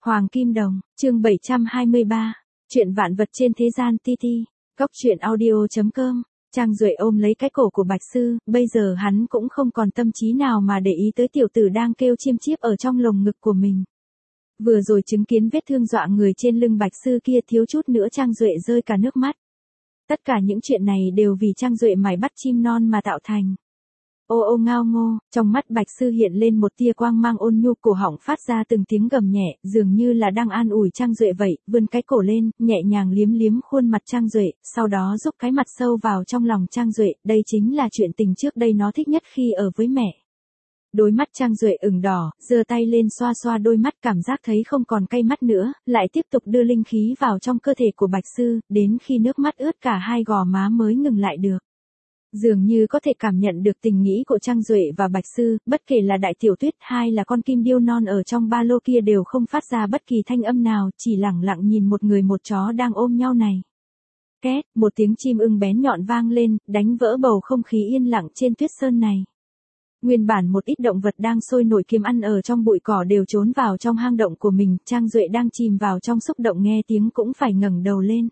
Hoàng Kim Đồng, chương 723. Chuyện vạn vật trên thế gian TT. Góc truyện audio.com. Trang Duệ ôm lấy cái cổ của Bạch Sư, bây giờ hắn cũng không còn tâm trí nào mà để ý tới tiểu tử đang kêu chiêm chiếp ở trong lồng ngực của mình. Vừa rồi chứng kiến vết thương dọa người trên lưng Bạch Sư kia, thiếu chút nữa Trang Duệ rơi cả nước mắt. Tất cả những chuyện này đều vì Trang Duệ mải bắt chim non mà tạo thành. Ô ô ngao ngô, trong mắt Bạch Sư hiện lên một tia quang mang ôn nhu, cổ họng phát ra từng tiếng gầm nhẹ, dường như là đang an ủi Trang Duệ vậy, vươn cái cổ lên, nhẹ nhàng liếm liếm khuôn mặt Trang Duệ, sau đó rúc cái mặt sâu vào trong lòng Trang Duệ, đây chính là chuyện tình trước đây nó thích nhất khi ở với mẹ. Đôi mắt Trang Duệ ửng đỏ, giơ tay lên xoa xoa đôi mắt, cảm giác thấy không còn cay mắt nữa, lại tiếp tục đưa linh khí vào trong cơ thể của Bạch Sư, đến khi nước mắt ướt cả hai gò má mới ngừng lại được. Dường như có thể cảm nhận được tình nghĩ của Trang Duệ và Bạch Sư, bất kể là Đại Tiểu Tuyết hay là con kim điêu non ở trong ba lô kia đều không phát ra bất kỳ thanh âm nào, chỉ lẳng lặng nhìn một người một chó đang ôm nhau này. Két, một tiếng chim ưng bén nhọn vang lên, đánh vỡ bầu không khí yên lặng trên tuyết sơn này. Nguyên bản một ít động vật đang sôi nổi kiếm ăn ở trong bụi cỏ đều trốn vào trong hang động của mình, Trang Duệ đang chìm vào trong xúc động, nghe tiếng cũng phải ngẩng đầu lên.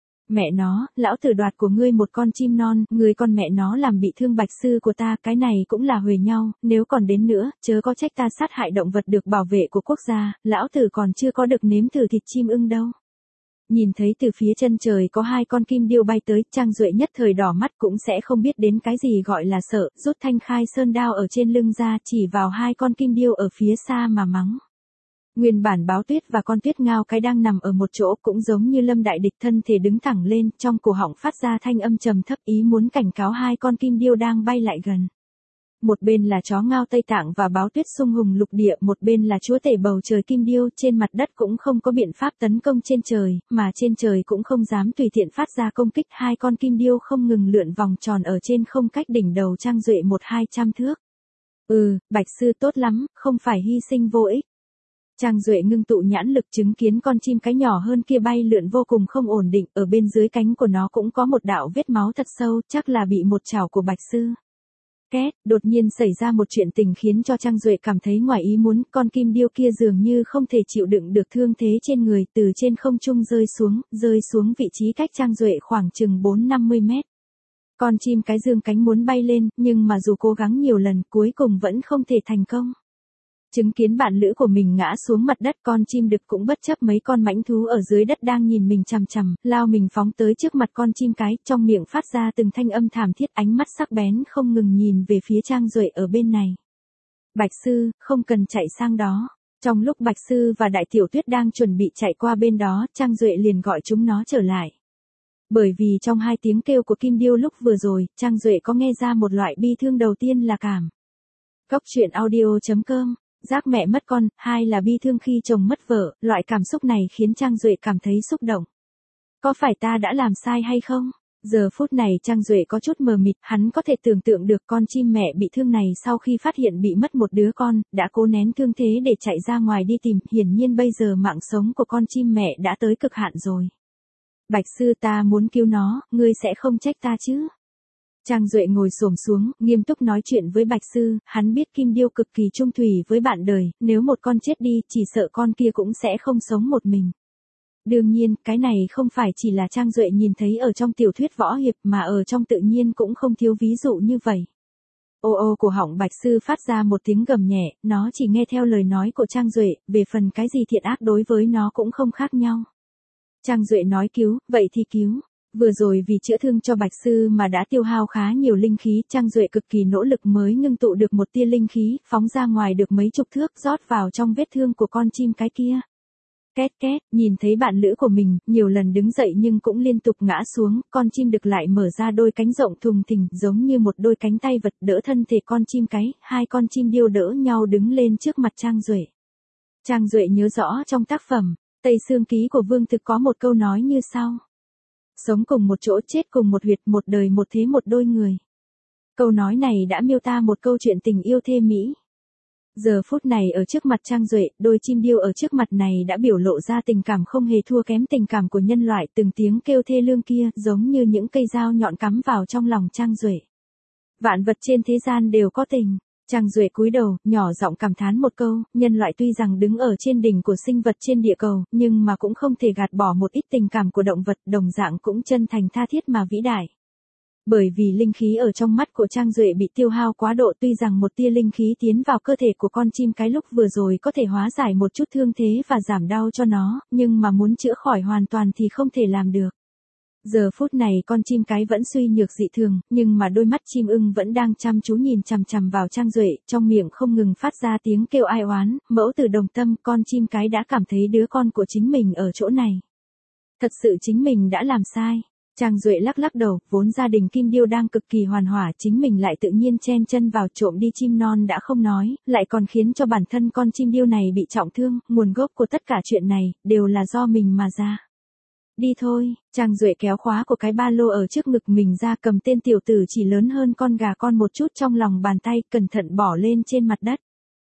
Mẹ nó, lão tử đoạt của ngươi một con chim non, ngươi con mẹ nó làm bị thương Bạch Sư của ta, cái này cũng là huề nhau, nếu còn đến nữa, chớ có trách ta sát hại động vật được bảo vệ của quốc gia, lão tử còn chưa có được nếm thử thịt chim ưng đâu. Nhìn thấy từ phía chân trời có hai con kim điêu bay tới, Trang Duệ nhất thời đỏ mắt, cũng sẽ không biết đến cái gì gọi là sợ, rút thanh khai sơn đao ở trên lưng ra, chỉ vào hai con kim điêu ở phía xa mà mắng. Nguyên bản Báo Tuyết và con tuyết ngao cái đang nằm ở một chỗ, cũng giống như lâm đại địch, thân thể đứng thẳng lên, trong cổ họng phát ra thanh âm trầm thấp, ý muốn cảnh cáo hai con kim điêu đang bay lại gần. Một bên là chó ngao Tây Tạng và Báo Tuyết sung hùng lục địa, một bên là chúa tể bầu trời kim điêu, trên mặt đất cũng không có biện pháp tấn công trên trời, mà trên trời cũng không dám tùy tiện phát ra công kích, hai con kim điêu không ngừng lượn vòng tròn ở trên không cách đỉnh đầu Trang Duệ 100-200 thước. Bạch Sư tốt lắm, không phải hy sinh vô ích. Trang Duệ ngưng tụ nhãn lực chứng kiến con chim cái nhỏ hơn kia bay lượn vô cùng không ổn định, ở bên dưới cánh của nó cũng có một đạo vết máu thật sâu, chắc là bị một chảo của Bạch Sư. Két, đột nhiên xảy ra một chuyện tình khiến cho Trang Duệ cảm thấy ngoài ý muốn, con kim điêu kia dường như không thể chịu đựng được thương thế trên người, từ trên không trung rơi xuống vị trí cách Trang Duệ khoảng chừng 4-50 mét. Con chim cái dương cánh muốn bay lên, nhưng mà dù cố gắng nhiều lần, cuối cùng vẫn không thể thành công. Chứng kiến bạn lữ của mình ngã xuống mặt đất, con chim đực cũng bất chấp mấy con mãnh thú ở dưới đất đang nhìn mình chằm chằm, lao mình phóng tới trước mặt con chim cái, trong miệng phát ra từng thanh âm thảm thiết, ánh mắt sắc bén không ngừng nhìn về phía Trang Duệ ở bên này. Bạch Sư, không cần chạy sang đó. Trong lúc Bạch Sư và Đại Tiểu Tuyết đang chuẩn bị chạy qua bên đó, Trang Duệ liền gọi chúng nó trở lại. Bởi vì trong hai tiếng kêu của kim điêu lúc vừa rồi, Trang Duệ có nghe ra một loại bi thương, đầu tiên là cảm. Góc truyện audio.com. Giác mẹ mất con, hai là bi thương khi chồng mất vợ, loại cảm xúc này khiến Trang Duệ cảm thấy xúc động. Có phải ta đã làm sai hay không? Giờ phút này Trang Duệ có chút mờ mịt, hắn có thể tưởng tượng được con chim mẹ bị thương này sau khi phát hiện bị mất một đứa con, đã cố nén thương thế để chạy ra ngoài đi tìm, hiển nhiên bây giờ mạng sống của con chim mẹ đã tới cực hạn rồi. Bạch Sư, ta muốn cứu nó, ngươi sẽ không trách ta chứ? Trang Duệ ngồi xổm xuống, nghiêm túc nói chuyện với Bạch Sư, hắn biết kim điêu cực kỳ trung thủy với bạn đời, nếu một con chết đi, chỉ sợ con kia cũng sẽ không sống một mình. Đương nhiên, cái này không phải chỉ là Trang Duệ nhìn thấy ở trong tiểu thuyết võ hiệp, mà ở trong tự nhiên cũng không thiếu ví dụ như vậy. Ô ô, cổ họng Bạch Sư phát ra một tiếng gầm nhẹ, nó chỉ nghe theo lời nói của Trang Duệ, về phần cái gì thiện ác đối với nó cũng không khác nhau. Trang Duệ nói cứu, vậy thì cứu. Vừa rồi vì chữa thương cho Bạch Sư mà đã tiêu hao khá nhiều linh khí, Trang Duệ cực kỳ nỗ lực mới ngưng tụ được một tia linh khí, phóng ra ngoài được mấy chục thước, rót vào trong vết thương của con chim cái kia. Két két, nhìn thấy bạn lữ của mình, nhiều lần đứng dậy nhưng cũng liên tục ngã xuống, con chim đực lại mở ra đôi cánh rộng thùng thình, giống như một đôi cánh tay vật đỡ thân thể con chim cái, hai con chim điêu đỡ nhau đứng lên trước mặt Trang Duệ. Trang Duệ nhớ rõ trong tác phẩm Tây Sương Ký của Vương Thực có một câu nói như sau. Sống cùng một chỗ, chết cùng một huyệt, một đời một thế một đôi người. Câu nói này đã miêu tả một câu chuyện tình yêu thê mỹ. Giờ phút này ở trước mặt Trang Duệ, đôi chim điêu ở trước mặt này đã biểu lộ ra tình cảm không hề thua kém tình cảm của nhân loại, từng tiếng kêu thê lương kia giống như những cây dao nhọn cắm vào trong lòng Trang Duệ. Vạn vật trên thế gian đều có tình. Trang Duệ cúi đầu, nhỏ giọng cảm thán một câu, nhân loại tuy rằng đứng ở trên đỉnh của sinh vật trên địa cầu, nhưng mà cũng không thể gạt bỏ một ít tình cảm của động vật, đồng dạng cũng chân thành tha thiết mà vĩ đại. Bởi vì linh khí ở trong mắt của Trang Duệ bị tiêu hao quá độ, tuy rằng một tia linh khí tiến vào cơ thể của con chim cái lúc vừa rồi có thể hóa giải một chút thương thế và giảm đau cho nó, nhưng mà muốn chữa khỏi hoàn toàn thì không thể làm được. Giờ phút này con chim cái vẫn suy nhược dị thường, nhưng mà đôi mắt chim ưng vẫn đang chăm chú nhìn chằm chằm vào Trang Duệ, trong miệng không ngừng phát ra tiếng kêu ai oán, mẫu từ đồng tâm, con chim cái đã cảm thấy đứa con của chính mình ở chỗ này. Thật sự chính mình đã làm sai. Trang Duệ lắc lắc đầu, vốn gia đình Kim Điêu đang cực kỳ hoàn hỏa, chính mình lại tự nhiên chen chân vào trộm đi chim non đã không nói, lại còn khiến cho bản thân con chim điêu này bị trọng thương, nguồn gốc của tất cả chuyện này, đều là do mình mà ra. Đi thôi, Trang Duệ kéo khóa của cái ba lô ở trước ngực mình ra, cầm tên tiểu tử chỉ lớn hơn con gà con một chút trong lòng bàn tay, cẩn thận bỏ lên trên mặt đất.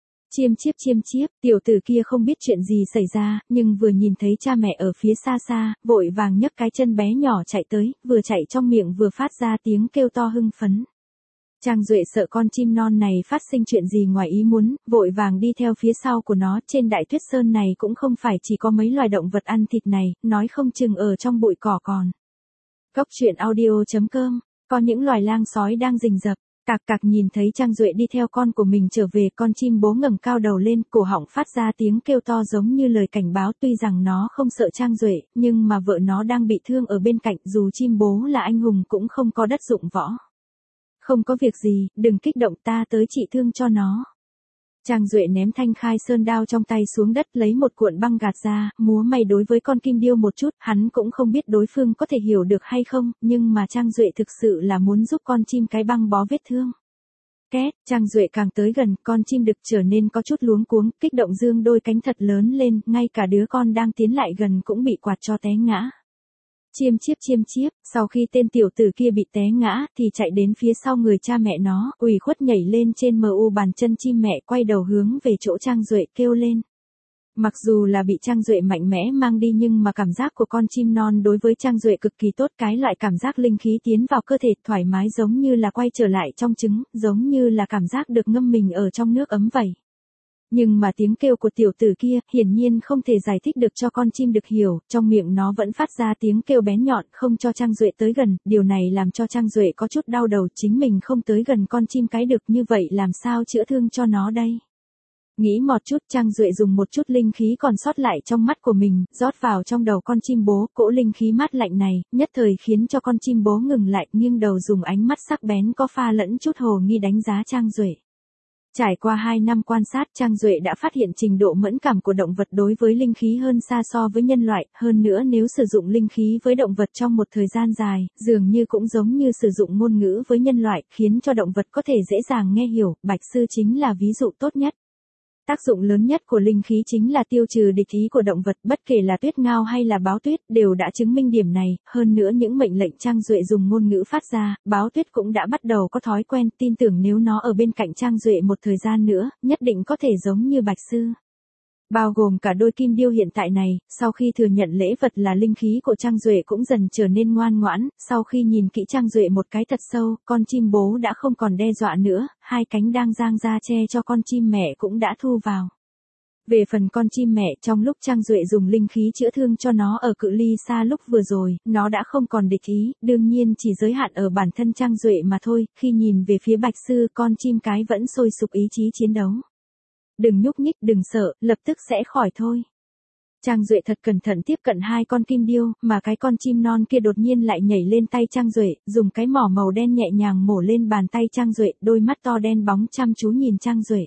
Chiêm chiếp, tiểu tử kia không biết chuyện gì xảy ra, nhưng vừa nhìn thấy cha mẹ ở phía xa xa, vội vàng nhấc cái chân bé nhỏ chạy tới, vừa chạy trong miệng vừa phát ra tiếng kêu to hưng phấn. Trang Duệ sợ con chim non này phát sinh chuyện gì ngoài ý muốn, vội vàng đi theo phía sau của nó. Trên Đại Tuyết Sơn này cũng không phải chỉ có mấy loài động vật ăn thịt này, nói không chừng ở trong bụi cỏ còn. Góc truyện audio.com, có những loài lang sói đang rình rập. Cạc cạc nhìn thấy Trang Duệ đi theo con của mình trở về, con chim bố ngẩng cao đầu lên, cổ họng phát ra tiếng kêu to giống như lời cảnh báo. Tuy rằng nó không sợ Trang Duệ, nhưng mà vợ nó đang bị thương ở bên cạnh, dù chim bố là anh hùng cũng không có đất dụng võ. Không có việc gì, đừng kích động, ta tới trị thương cho nó. Trang Duệ ném thanh khai sơn đao trong tay xuống đất, lấy một cuộn băng gạt ra, múa may đối với con kim điêu một chút, hắn cũng không biết đối phương có thể hiểu được hay không, nhưng mà Trang Duệ thực sự là muốn giúp con chim cái băng bó vết thương. Két, Trang Duệ càng tới gần, con chim đực trở nên có chút luống cuống, kích động dương đôi cánh thật lớn lên, ngay cả đứa con đang tiến lại gần cũng bị quạt cho té ngã. Chiêm chiếp, sau khi tên tiểu tử kia bị té ngã, thì chạy đến phía sau người cha mẹ nó, ủy khuất nhảy lên trên mu bàn chân chim mẹ, quay đầu hướng về chỗ Trang Duệ kêu lên. Mặc dù là bị Trang Duệ mạnh mẽ mang đi, nhưng mà cảm giác của con chim non đối với Trang Duệ cực kỳ tốt, cái loại cảm giác linh khí tiến vào cơ thể thoải mái giống như là quay trở lại trong trứng, giống như là cảm giác được ngâm mình ở trong nước ấm vậy. Nhưng mà tiếng kêu của tiểu tử kia, hiển nhiên không thể giải thích được cho con chim đực hiểu, trong miệng nó vẫn phát ra tiếng kêu bén nhọn, không cho Trang Duệ tới gần, điều này làm cho Trang Duệ có chút đau đầu, chính mình không tới gần con chim cái đực, như vậy làm sao chữa thương cho nó đây? Nghĩ một chút, Trang Duệ dùng một chút linh khí còn sót lại trong mắt của mình, rót vào trong đầu con chim bố, cỗ linh khí mát lạnh này, nhất thời khiến cho con chim bố ngừng lại, nghiêng đầu dùng ánh mắt sắc bén có pha lẫn chút hồ nghi đánh giá Trang Duệ. Trải qua 2 năm quan sát, Trang Duệ đã phát hiện trình độ mẫn cảm của động vật đối với linh khí hơn xa so với nhân loại, hơn nữa nếu sử dụng linh khí với động vật trong một thời gian dài, dường như cũng giống như sử dụng ngôn ngữ với nhân loại, khiến cho động vật có thể dễ dàng nghe hiểu, Bạch Sư chính là ví dụ tốt nhất. Tác dụng lớn nhất của linh khí chính là tiêu trừ địch ý của động vật, bất kể là tuyết ngao hay là báo tuyết, đều đã chứng minh điểm này, hơn nữa những mệnh lệnh Trang Duệ dùng ngôn ngữ phát ra, báo tuyết cũng đã bắt đầu có thói quen, tin tưởng nếu nó ở bên cạnh Trang Duệ một thời gian nữa, nhất định có thể giống như Bạch Sư. Bao gồm cả đôi kim điêu hiện tại này, sau khi thừa nhận lễ vật là linh khí của Trang Duệ cũng dần trở nên ngoan ngoãn, sau khi nhìn kỹ Trang Duệ một cái thật sâu, con chim bố đã không còn đe dọa nữa, hai cánh đang dang ra che cho con chim mẹ cũng đã thu vào. Về phần con chim mẹ, trong lúc Trang Duệ dùng linh khí chữa thương cho nó ở cự ly xa lúc vừa rồi, nó đã không còn địch ý, đương nhiên chỉ giới hạn ở bản thân Trang Duệ mà thôi, khi nhìn về phía Bạch Sư, con chim cái vẫn sôi sục ý chí chiến đấu. Đừng nhúc nhích, đừng sợ, lập tức sẽ khỏi thôi. Trang Duệ thật cẩn thận tiếp cận hai con kim điêu, mà cái con chim non kia đột nhiên lại nhảy lên tay Trang Duệ, dùng cái mỏ màu đen nhẹ nhàng mổ lên bàn tay Trang Duệ, đôi mắt to đen bóng chăm chú nhìn Trang Duệ.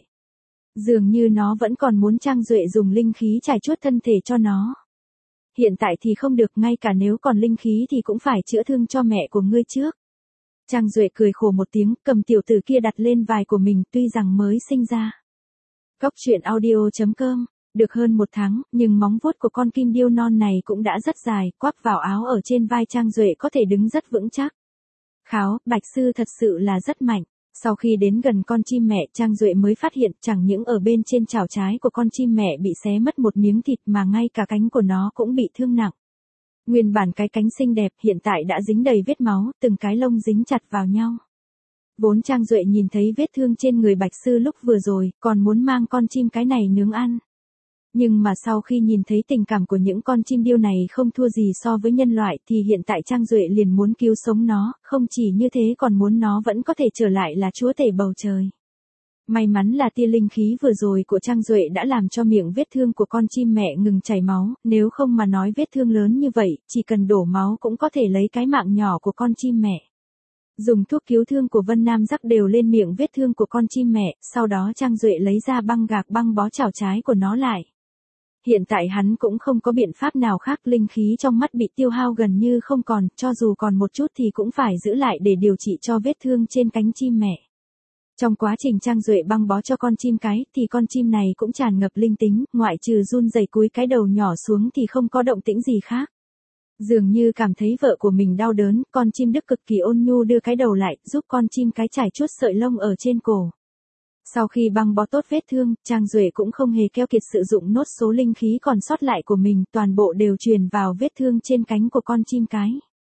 Dường như nó vẫn còn muốn Trang Duệ dùng linh khí trải chuốt thân thể cho nó. Hiện tại thì không được, ngay cả nếu còn linh khí thì cũng phải chữa thương cho mẹ của ngươi trước. Trang Duệ cười khổ một tiếng, cầm tiểu tử kia đặt lên vai của mình, tuy rằng mới sinh ra. Góc truyện audio.com, được hơn 1 tháng, nhưng móng vuốt của con kim điêu non này cũng đã rất dài, quắp vào áo ở trên vai Trang Duệ có thể đứng rất vững chắc. Kháo, Bạch Sư thật sự là rất mạnh. Sau khi đến gần con chim mẹ, Trang Duệ mới phát hiện chẳng những ở bên trên chảo trái của con chim mẹ bị xé mất một miếng thịt mà ngay cả cánh của nó cũng bị thương nặng. Nguyên bản cái cánh xinh đẹp hiện tại đã dính đầy vết máu, từng cái lông dính chặt vào nhau. Vốn Trang Duệ nhìn thấy vết thương trên người Bạch Sư lúc vừa rồi, còn muốn mang con chim cái này nướng ăn. Nhưng mà sau khi nhìn thấy tình cảm của những con chim điêu này không thua gì so với nhân loại thì hiện tại Trang Duệ liền muốn cứu sống nó, không chỉ như thế còn muốn nó vẫn có thể trở lại là chúa tể bầu trời. May mắn là tia linh khí vừa rồi của Trang Duệ đã làm cho miệng vết thương của con chim mẹ ngừng chảy máu, nếu không mà nói vết thương lớn như vậy, chỉ cần đổ máu cũng có thể lấy cái mạng nhỏ của con chim mẹ. Dùng thuốc cứu thương của Vân Nam rắc đều lên miệng vết thương của con chim mẹ, sau đó Trang Duệ lấy ra băng gạc băng bó chảo trái của nó lại. Hiện tại hắn cũng không có biện pháp nào khác, linh khí trong mắt bị tiêu hao gần như không còn, cho dù còn một chút thì cũng phải giữ lại để điều trị cho vết thương trên cánh chim mẹ. Trong quá trình Trang Duệ băng bó cho con chim cái thì con chim này cũng tràn ngập linh tính, ngoại trừ run rẩy cúi cái đầu nhỏ xuống thì không có động tĩnh gì khác. Dường như cảm thấy vợ của mình đau đớn, con chim Đức cực kỳ ôn nhu đưa cái đầu lại, giúp con chim cái trải chút sợi lông ở trên cổ. Sau khi băng bó tốt vết thương, Trang Duệ cũng không hề keo kiệt sử dụng nốt số linh khí còn sót lại của mình, toàn bộ đều truyền vào vết thương trên cánh của con chim cái.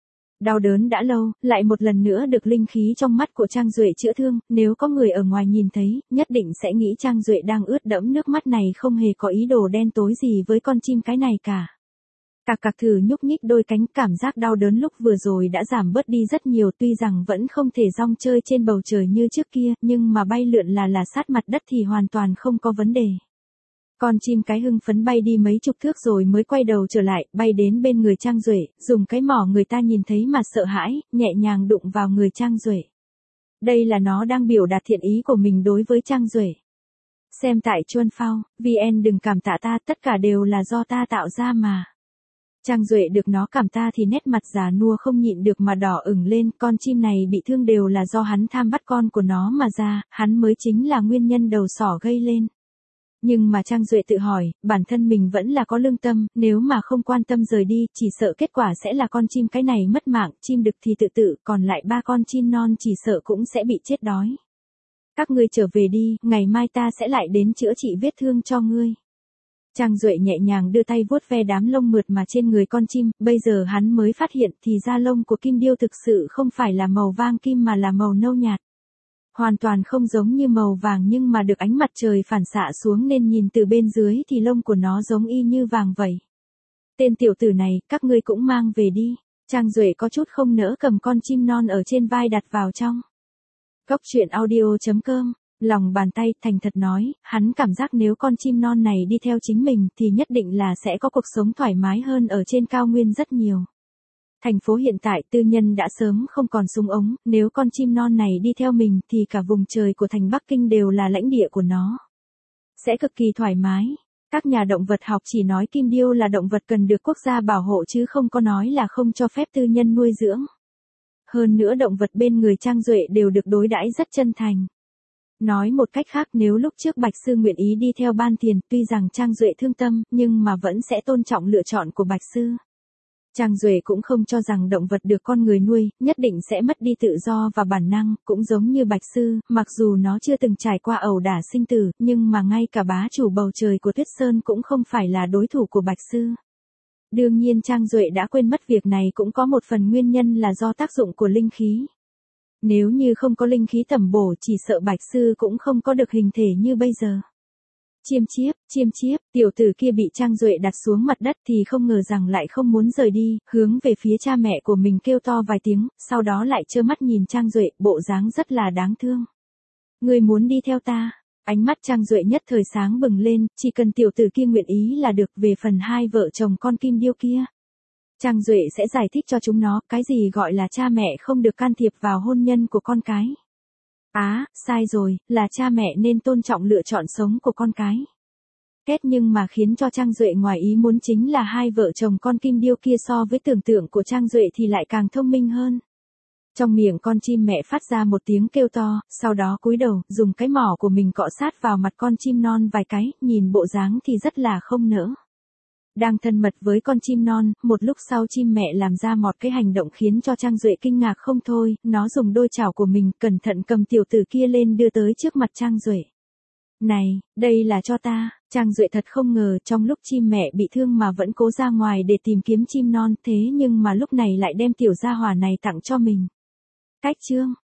Đau đớn đã lâu, lại một lần nữa được linh khí trong mắt của Trang Duệ chữa thương, nếu có người ở ngoài nhìn thấy, nhất định sẽ nghĩ Trang Duệ đang ướt đẫm nước mắt này không hề có ý đồ đen tối gì với con chim cái này cả. Cạc thử nhúc nhích đôi cánh, cảm giác đau đớn lúc vừa rồi đã giảm bớt đi rất nhiều, tuy rằng vẫn không thể rong chơi trên bầu trời như trước kia, nhưng mà bay lượn là sát mặt đất thì hoàn toàn không có vấn đề. Con chim cái hưng phấn bay đi mấy chục thước rồi mới quay đầu trở lại, bay đến bên người Trang Duệ, dùng cái mỏ người ta nhìn thấy mà sợ hãi, nhẹ nhàng đụng vào người Trang Duệ. Đây là nó đang biểu đạt thiện ý của mình đối với Trang Duệ. Xem tại Chuan Phao, VN đừng cảm tạ ta, tất cả đều là do ta tạo ra mà. Trang Duệ được nó cảm ta thì nét mặt già nua không nhịn được mà đỏ ửng lên, con chim này bị thương đều là do hắn tham bắt con của nó mà ra, hắn mới chính là nguyên nhân đầu sỏ gây lên. Nhưng mà Trang Duệ tự hỏi, bản thân mình vẫn là có lương tâm, nếu mà không quan tâm rời đi, chỉ sợ kết quả sẽ là con chim cái này mất mạng, chim đực thì tự tử, còn lại 3 con chim non chỉ sợ cũng sẽ bị chết đói. Các ngươi trở về đi, ngày mai ta sẽ lại đến chữa trị vết thương cho ngươi. Trang Duệ nhẹ nhàng đưa tay vuốt ve đám lông mượt mà trên người con chim, bây giờ hắn mới phát hiện thì da lông của kim điêu thực sự không phải là màu vàng kim mà là màu nâu nhạt. Hoàn toàn không giống như màu vàng nhưng mà được ánh mặt trời phản xạ xuống nên nhìn từ bên dưới thì lông của nó giống y như vàng vậy. Tên tiểu tử này, các ngươi cũng mang về đi. Trang Duệ có chút không nỡ cầm con chim non ở trên vai đặt vào trong. Góc truyện audio.com, lòng bàn tay thành thật nói, hắn cảm giác nếu con chim non này đi theo chính mình thì nhất định là sẽ có cuộc sống thoải mái hơn ở trên cao nguyên rất nhiều. Thành phố hiện tại tư nhân đã sớm không còn súng ống, nếu con chim non này đi theo mình thì cả vùng trời của thành Bắc Kinh đều là lãnh địa của nó. Sẽ cực kỳ thoải mái. Các nhà động vật học chỉ nói kim điêu là động vật cần được quốc gia bảo hộ chứ không có nói là không cho phép tư nhân nuôi dưỡng. Hơn nữa động vật bên người Trang Duệ đều được đối đãi rất chân thành. Nói một cách khác, nếu lúc trước Bạch Sư nguyện ý đi theo Ban Tiền, tuy rằng Trang Duệ thương tâm, nhưng mà vẫn sẽ tôn trọng lựa chọn của Bạch Sư. Trang Duệ cũng không cho rằng động vật được con người nuôi, nhất định sẽ mất đi tự do và bản năng, cũng giống như Bạch Sư, mặc dù nó chưa từng trải qua ẩu đả sinh tử, nhưng mà ngay cả bá chủ bầu trời của Tuyết Sơn cũng không phải là đối thủ của Bạch Sư. Đương nhiên Trang Duệ đã quên mất việc này cũng có một phần nguyên nhân là do tác dụng của linh khí. Nếu như không có linh khí tẩm bổ chỉ sợ Bạch Sư cũng không có được hình thể như bây giờ. Chiêm chiếp, tiểu tử kia bị Trang Duệ đặt xuống mặt đất thì không ngờ rằng lại không muốn rời đi, hướng về phía cha mẹ của mình kêu to vài tiếng, sau đó lại trơ mắt nhìn Trang Duệ, bộ dáng rất là đáng thương. Ngươi muốn đi theo ta? Ánh mắt Trang Duệ nhất thời sáng bừng lên, chỉ cần tiểu tử kia nguyện ý là được. Về phần hai vợ chồng con kim điêu kia, Trang Duệ sẽ giải thích cho chúng nó, cái gì gọi là cha mẹ không được can thiệp vào hôn nhân của con cái. Sai rồi, là cha mẹ nên tôn trọng lựa chọn sống của con cái. Nhưng mà khiến cho Trang Duệ ngoài ý muốn chính là hai vợ chồng con kim điêu kia so với tưởng tượng của Trang Duệ thì lại càng thông minh hơn. Trong miệng con chim mẹ phát ra một tiếng kêu to, sau đó cúi đầu, dùng cái mỏ của mình cọ sát vào mặt con chim non vài cái, nhìn bộ dáng thì rất là không nỡ. Đang thân mật với con chim non, một lúc sau chim mẹ làm ra một cái hành động khiến cho Trang Duệ kinh ngạc không thôi, nó dùng đôi chảo của mình cẩn thận cầm tiểu tử kia lên đưa tới trước mặt Trang Duệ. Này, đây là cho ta. Trang Duệ thật không ngờ trong lúc chim mẹ bị thương mà vẫn cố ra ngoài để tìm kiếm chim non, thế nhưng mà lúc này lại đem tiểu gia hỏa này tặng cho mình. Cách chương